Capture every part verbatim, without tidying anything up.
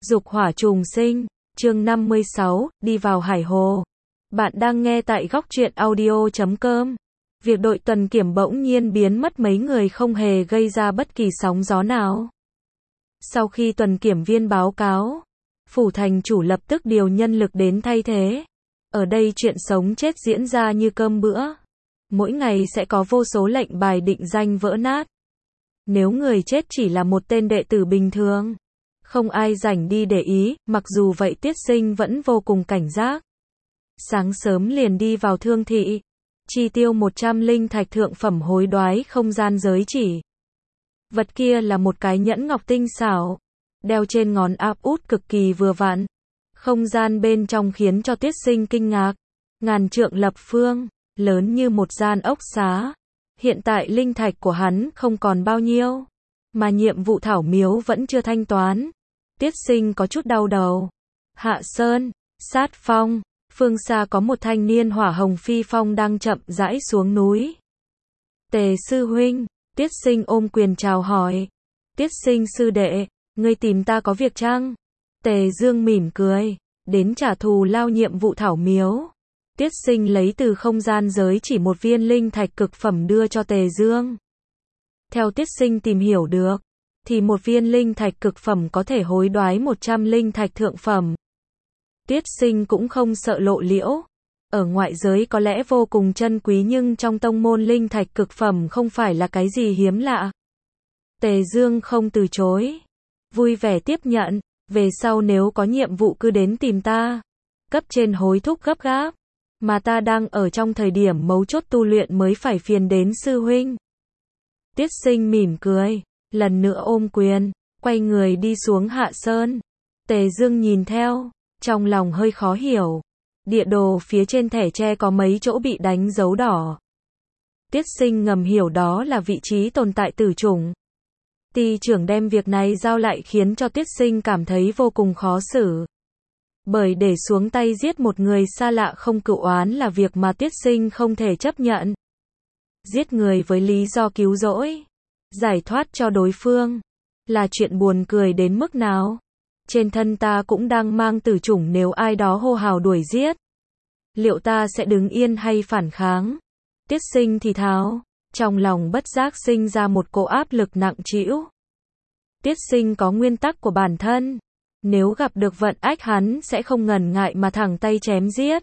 Dục hỏa trùng sinh, chương năm mươi sáu, đi vào hải hồ. Bạn đang nghe tại góc truyện audio chấm com. Việc đội tuần kiểm bỗng nhiên biến mất mấy người không hề gây ra bất kỳ sóng gió nào. Sau khi tuần kiểm viên báo cáo, phủ thành chủ lập tức điều nhân lực đến thay thế. Ở đây chuyện sống chết diễn ra như cơm bữa. Mỗi ngày sẽ có vô số lệnh bài định danh vỡ nát. Nếu người chết chỉ là một tên đệ tử bình thường, không ai rảnh đi để ý, mặc dù vậy Tiết Sinh vẫn vô cùng cảnh giác. Sáng sớm liền đi vào thương thị, chi tiêu một trăm linh thạch thượng phẩm hối đoái không gian giới chỉ. Vật kia là một cái nhẫn ngọc tinh xảo, đeo trên ngón áp út cực kỳ vừa vặn. Không gian bên trong khiến cho Tiết Sinh kinh ngạc. Ngàn trượng lập phương, lớn như một gian ốc xá. Hiện tại linh thạch của hắn không còn bao nhiêu, mà nhiệm vụ thảo miếu vẫn chưa thanh toán. Tiết Sinh có chút đau đầu. Hạ Sơn, sát phong, phương xa có một thanh niên hỏa hồng phi phong đang chậm rãi xuống núi. Tề sư huynh, Tiết Sinh ôm quyền chào hỏi. Tiết Sinh sư đệ, ngươi tìm ta có việc chăng? Tề Dương mỉm cười, đến trả thù lao nhiệm vụ thảo miếu. Tiết Sinh lấy từ không gian giới chỉ một viên linh thạch cực phẩm đưa cho Tề Dương. Theo Tiết Sinh tìm hiểu được, thì một viên linh thạch cực phẩm có thể hối đoái một trăm linh thạch thượng phẩm. Tiết Sinh cũng không sợ lộ liễu. Ở ngoại giới có lẽ vô cùng chân quý nhưng trong tông môn linh thạch cực phẩm không phải là cái gì hiếm lạ. Tề Dương không từ chối, vui vẻ tiếp nhận. Về sau nếu có nhiệm vụ cứ đến tìm ta. Cấp trên hối thúc gấp gáp, mà ta đang ở trong thời điểm mấu chốt tu luyện mới phải phiền đến sư huynh. Tiết Sinh mỉm cười, lần nữa ôm quyền, quay người đi xuống Hạ Sơn. Tề Dương nhìn theo, trong lòng hơi khó hiểu. Địa đồ phía trên thẻ tre có mấy chỗ bị đánh dấu đỏ. Tiết Sinh ngầm hiểu đó là vị trí tồn tại tử chủng. Ty trưởng đem việc này giao lại khiến cho Tiết Sinh cảm thấy vô cùng khó xử. Bởi để xuống tay giết một người xa lạ không cựu oán là việc mà Tiết Sinh không thể chấp nhận. Giết người với lý do cứu rỗi, giải thoát cho đối phương, là chuyện buồn cười đến mức nào. Trên thân ta cũng đang mang tử chủng, nếu ai đó hô hào đuổi giết, liệu ta sẽ đứng yên hay phản kháng? Tiết Sinh thì thào, trong lòng bất giác sinh ra một cỗ áp lực nặng trĩu. Tiết Sinh có nguyên tắc của bản thân. Nếu gặp được vận ách hắn sẽ không ngần ngại mà thẳng tay chém giết.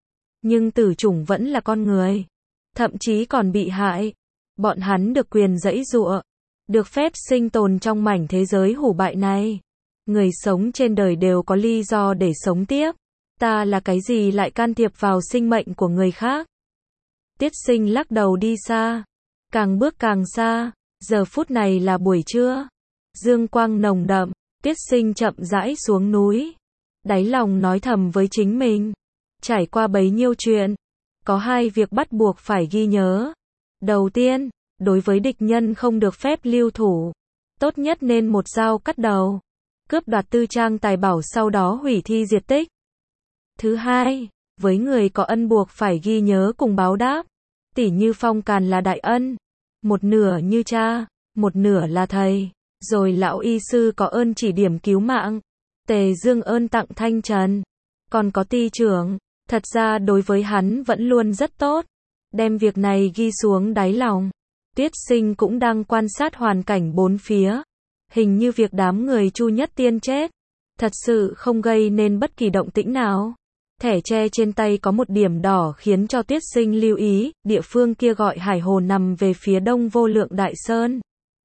Nhưng tử chủng vẫn là con người, thậm chí còn bị hại. Bọn hắn được quyền giãy giụa, được phép sinh tồn trong mảnh thế giới hủ bại này. Người sống trên đời đều có lý do để sống tiếp. Ta là cái gì lại can thiệp vào sinh mệnh của người khác? Tiết Sinh lắc đầu đi xa, càng bước càng xa. Giờ phút này là buổi trưa, dương quang nồng đậm. Tiết Sinh chậm rãi xuống núi, đáy lòng nói thầm với chính mình. Trải qua bấy nhiêu chuyện, có hai việc bắt buộc phải ghi nhớ. Đầu tiên, đối với địch nhân không được phép lưu thủ. Tốt nhất nên một dao cắt đầu, cướp đoạt tư trang tài bảo sau đó hủy thi diệt tích. Thứ hai, với người có ân buộc phải ghi nhớ cùng báo đáp. Tỉ như Phong Càn là đại ân, một nửa như cha, một nửa là thầy. Rồi lão y sư có ơn chỉ điểm cứu mạng. Tề Dương ơn tặng thanh trần. Còn có Ty trưởng, thật ra đối với hắn vẫn luôn rất tốt. Đem việc này ghi xuống đáy lòng. Tiết Sinh cũng đang quan sát hoàn cảnh bốn phía. Hình như việc đám người Chu Nhất Tiên chết thật sự không gây nên bất kỳ động tĩnh nào. Thẻ tre trên tay có một điểm đỏ khiến cho Tiết Sinh lưu ý. Địa phương kia gọi hải hồ, nằm về phía đông Vô Lượng Đại Sơn.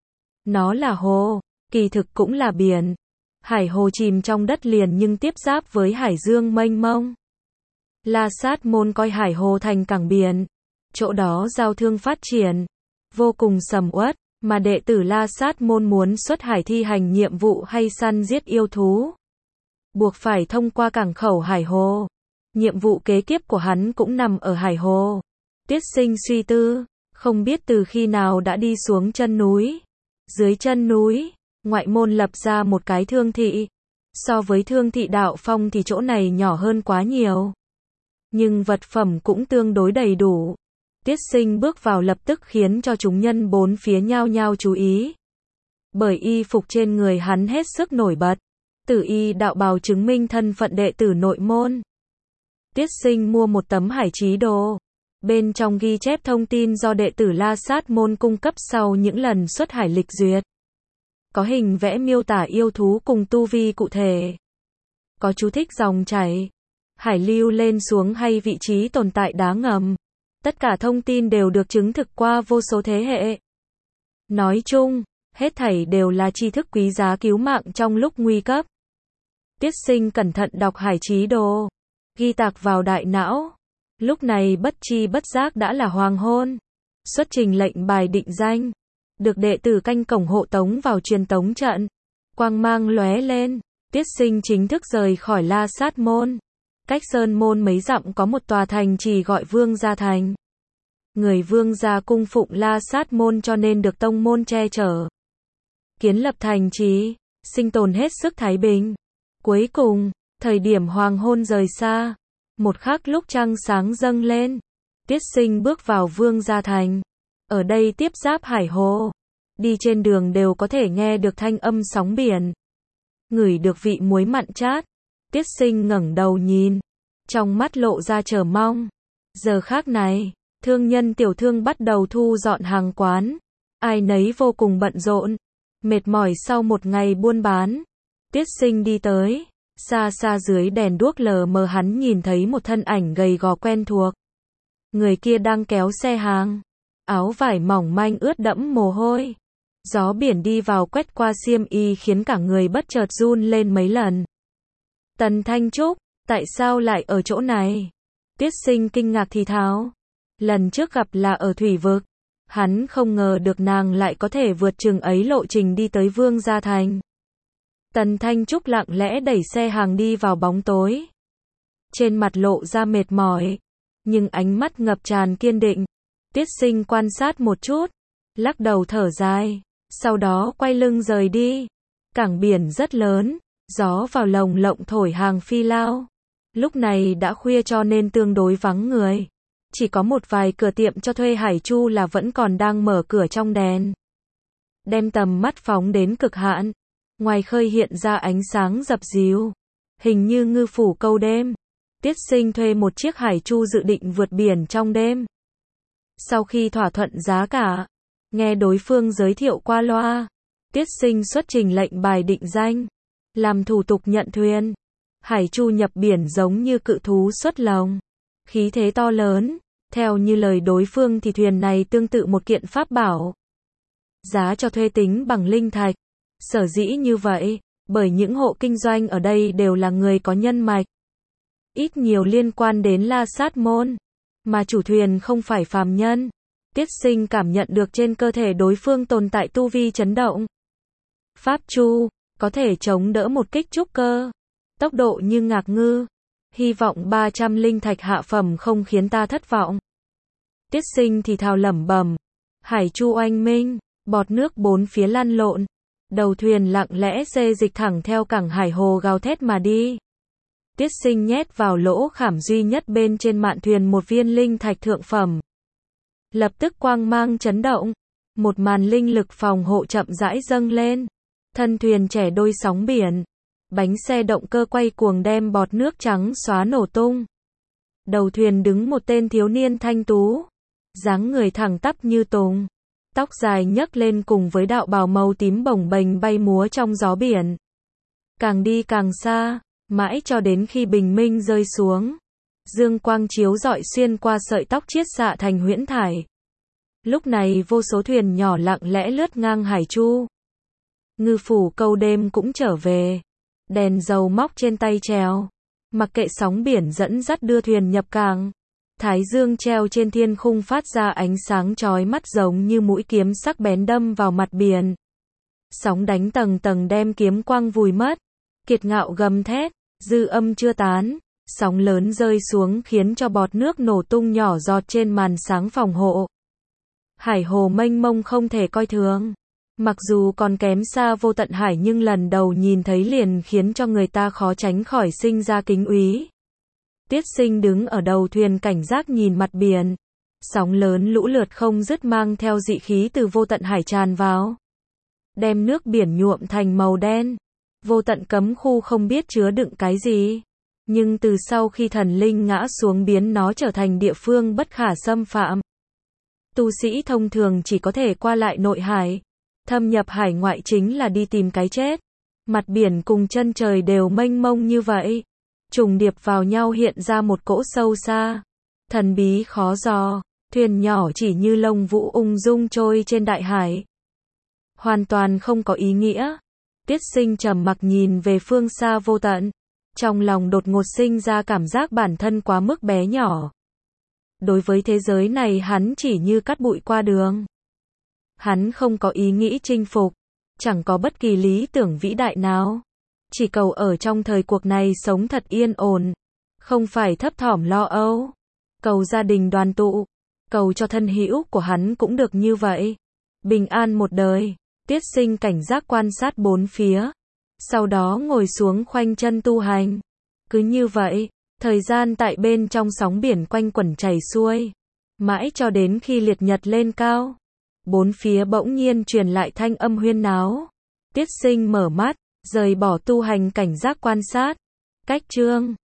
Nó là hồ, kỳ thực cũng là biển. Hải hồ chìm trong đất liền nhưng tiếp giáp với hải dương mênh mông. La Sát môn coi hải hồ thành cảng biển. Chỗ đó giao thương phát triển, vô cùng sầm uất, mà đệ tử La Sát môn muốn xuất hải thi hành nhiệm vụ hay săn giết yêu thú, buộc phải thông qua cảng khẩu hải hồ. Nhiệm vụ kế tiếp của hắn cũng nằm ở hải hồ. Tiết Sinh suy tư, không biết từ khi nào đã đi xuống chân núi. Dưới chân núi, ngoại môn lập ra một cái thương thị. So với thương thị Đạo Phong thì chỗ này nhỏ hơn quá nhiều. Nhưng vật phẩm cũng tương đối đầy đủ. Tiết Sinh bước vào lập tức khiến cho chúng nhân bốn phía nhao nhao chú ý. Bởi y phục trên người hắn hết sức nổi bật. Tử y đạo bào chứng minh thân phận đệ tử nội môn. Tiết Sinh mua một tấm hải chí đồ. Bên trong ghi chép thông tin do đệ tử La Sát môn cung cấp sau những lần xuất hải lịch duyệt. Có hình vẽ miêu tả yêu thú cùng tu vi cụ thể. Có chú thích dòng chảy, hải lưu lên xuống hay vị trí tồn tại đá ngầm. Tất cả thông tin đều được chứng thực qua vô số thế hệ. Nói chung, hết thảy đều là tri thức quý giá cứu mạng trong lúc nguy cấp. Tiết Sinh cẩn thận đọc hải chí đồ, ghi tạc vào đại não. Lúc này bất chi bất giác đã là hoàng hôn. Xuất trình lệnh bài định danh, được đệ tử canh cổng hộ tống vào truyền tống trận. Quang mang lóe lên, Tiết Sinh chính thức rời khỏi La Sát môn. Cách sơn môn mấy dặm có một tòa thành trì gọi Vương Gia Thành. Người Vương gia cung phụng La Sát môn cho nên được tông môn che chở. Kiến lập thành trì, sinh tồn hết sức thái bình. Cuối cùng, thời điểm hoàng hôn rời xa, một khắc lúc trăng sáng dâng lên, Tiết Sinh bước vào Vương Gia Thành. Ở đây tiếp giáp hải hồ, đi trên đường đều có thể nghe được thanh âm sóng biển, ngửi được vị muối mặn chát. Tiết Sinh ngẩng đầu nhìn, trong mắt lộ ra chờ mong. Giờ khác này, thương nhân tiểu thương bắt đầu thu dọn hàng quán, ai nấy vô cùng bận rộn, mệt mỏi sau một ngày buôn bán. Tiết Sinh đi tới, xa xa dưới đèn đuốc lờ mờ hắn nhìn thấy một thân ảnh gầy gò quen thuộc. Người kia đang kéo xe hàng, áo vải mỏng manh ướt đẫm mồ hôi. Gió biển đi vào quét qua xiêm y khiến cả người bất chợt run lên mấy lần. Tần Thanh Trúc, tại sao lại ở chỗ này? Tiết Sinh kinh ngạc thì thào. Lần trước gặp là ở thủy vực, hắn không ngờ được nàng lại có thể vượt chừng ấy lộ trình đi tới Vương Gia Thành. Tần Thanh Trúc lặng lẽ đẩy xe hàng đi vào bóng tối. Trên mặt lộ ra mệt mỏi, nhưng ánh mắt ngập tràn kiên định. Tiết Sinh quan sát một chút, lắc đầu thở dài, sau đó quay lưng rời đi. Cảng biển rất lớn, gió vào lồng lộng thổi hàng phi lao. Lúc này đã khuya cho nên tương đối vắng người. Chỉ có một vài cửa tiệm cho thuê hải chu là vẫn còn đang mở cửa trong đèn. Đem tầm mắt phóng đến cực hạn, ngoài khơi hiện ra ánh sáng dập dìu, hình như ngư phủ câu đêm. Tiết Sinh thuê một chiếc hải chu dự định vượt biển trong đêm. Sau khi thỏa thuận giá cả, nghe đối phương giới thiệu qua loa, Tiết Sinh xuất trình lệnh bài định danh, làm thủ tục nhận thuyền. Hải chu nhập biển giống như cự thú xuất lồng, khí thế to lớn. Theo như lời đối phương thì thuyền này tương tự một kiện pháp bảo. Giá cho thuê tính bằng linh thạch. Sở dĩ như vậy, bởi những hộ kinh doanh ở đây đều là người có nhân mạch, ít nhiều liên quan đến La Sát môn, mà chủ thuyền không phải phàm nhân. Tiết Sinh cảm nhận được trên cơ thể đối phương tồn tại tu vi chấn động. Pháp chu, có thể chống đỡ một kích trúc cơ. Tốc độ như ngạc ngư. Hy vọng ba trăm linh thạch hạ phẩm không khiến ta thất vọng. Tiết Sinh thì thào lẩm bẩm. Hải chu oanh minh, bọt nước bốn phía lăn lộn. Đầu thuyền lặng lẽ xê dịch thẳng theo cảng hải hồ gào thét mà đi. Tiết Sinh nhét vào lỗ khảm duy nhất bên trên mạn thuyền một viên linh thạch thượng phẩm. Lập tức quang mang chấn động. Một màn linh lực phòng hộ chậm rãi dâng lên. Thân thuyền chẻ đôi sóng biển. Bánh xe động cơ quay cuồng đem bọt nước trắng xóa nổ tung. Đầu thuyền đứng một tên thiếu niên thanh tú. Dáng người thẳng tắp như tùng. Tóc dài nhấc lên cùng với đạo bào màu tím bồng bềnh bay múa trong gió biển. Càng đi càng xa, mãi cho đến khi bình minh rơi xuống. Dương quang chiếu rọi xuyên qua sợi tóc chiết xạ thành huyễn thải. Lúc này vô số thuyền nhỏ lặng lẽ lướt ngang hải chu. Ngư phủ câu đêm cũng trở về. Đèn dầu móc trên tay treo. Mặc kệ sóng biển dẫn dắt đưa thuyền nhập cảng. Thái dương treo trên thiên khung phát ra ánh sáng chói mắt giống như mũi kiếm sắc bén đâm vào mặt biển. Sóng đánh tầng tầng đem kiếm quang vùi mất. Kiệt ngạo gầm thét, dư âm chưa tán. Sóng lớn rơi xuống khiến cho bọt nước nổ tung nhỏ giọt trên màn sáng phòng hộ. Hải hồ mênh mông không thể coi thường. Mặc dù còn kém xa Vô Tận Hải nhưng lần đầu nhìn thấy liền khiến cho người ta khó tránh khỏi sinh ra kính úy. Tiết Sinh đứng ở đầu thuyền cảnh giác nhìn mặt biển. Sóng lớn lũ lượt không dứt mang theo dị khí từ Vô Tận Hải tràn vào. Đem nước biển nhuộm thành màu đen. Vô tận cấm khu không biết chứa đựng cái gì. Nhưng từ sau khi thần linh ngã xuống biến nó trở thành địa phương bất khả xâm phạm. Tu sĩ thông thường chỉ có thể qua lại nội hải. Thâm nhập hải ngoại chính là đi tìm cái chết. Mặt biển cùng chân trời đều mênh mông như vậy. Trùng điệp vào nhau hiện ra một cỗ sâu xa. Thần bí khó dò. Thuyền nhỏ chỉ như lông vũ ung dung trôi trên đại hải. Hoàn toàn không có ý nghĩa. Tiết Sinh trầm mặc nhìn về phương xa vô tận. Trong lòng đột ngột sinh ra cảm giác bản thân quá mức bé nhỏ. Đối với thế giới này hắn chỉ như cát bụi qua đường. Hắn không có ý nghĩ chinh phục. Chẳng có bất kỳ lý tưởng vĩ đại nào. Chỉ cầu ở trong thời cuộc này sống thật yên ổn. Không phải thấp thỏm lo âu. Cầu gia đình đoàn tụ. Cầu cho thân hữu của hắn cũng được như vậy. Bình an một đời. Tiết Sinh cảnh giác quan sát bốn phía. Sau đó ngồi xuống khoanh chân tu hành. Cứ như vậy, thời gian tại bên trong sóng biển quanh quẩn chảy xuôi. Mãi cho đến khi liệt nhật lên cao. Bốn phía bỗng nhiên truyền lại thanh âm huyên náo. Tiết Sinh mở mắt, rời bỏ tu hành cảnh giác quan sát. Cách chương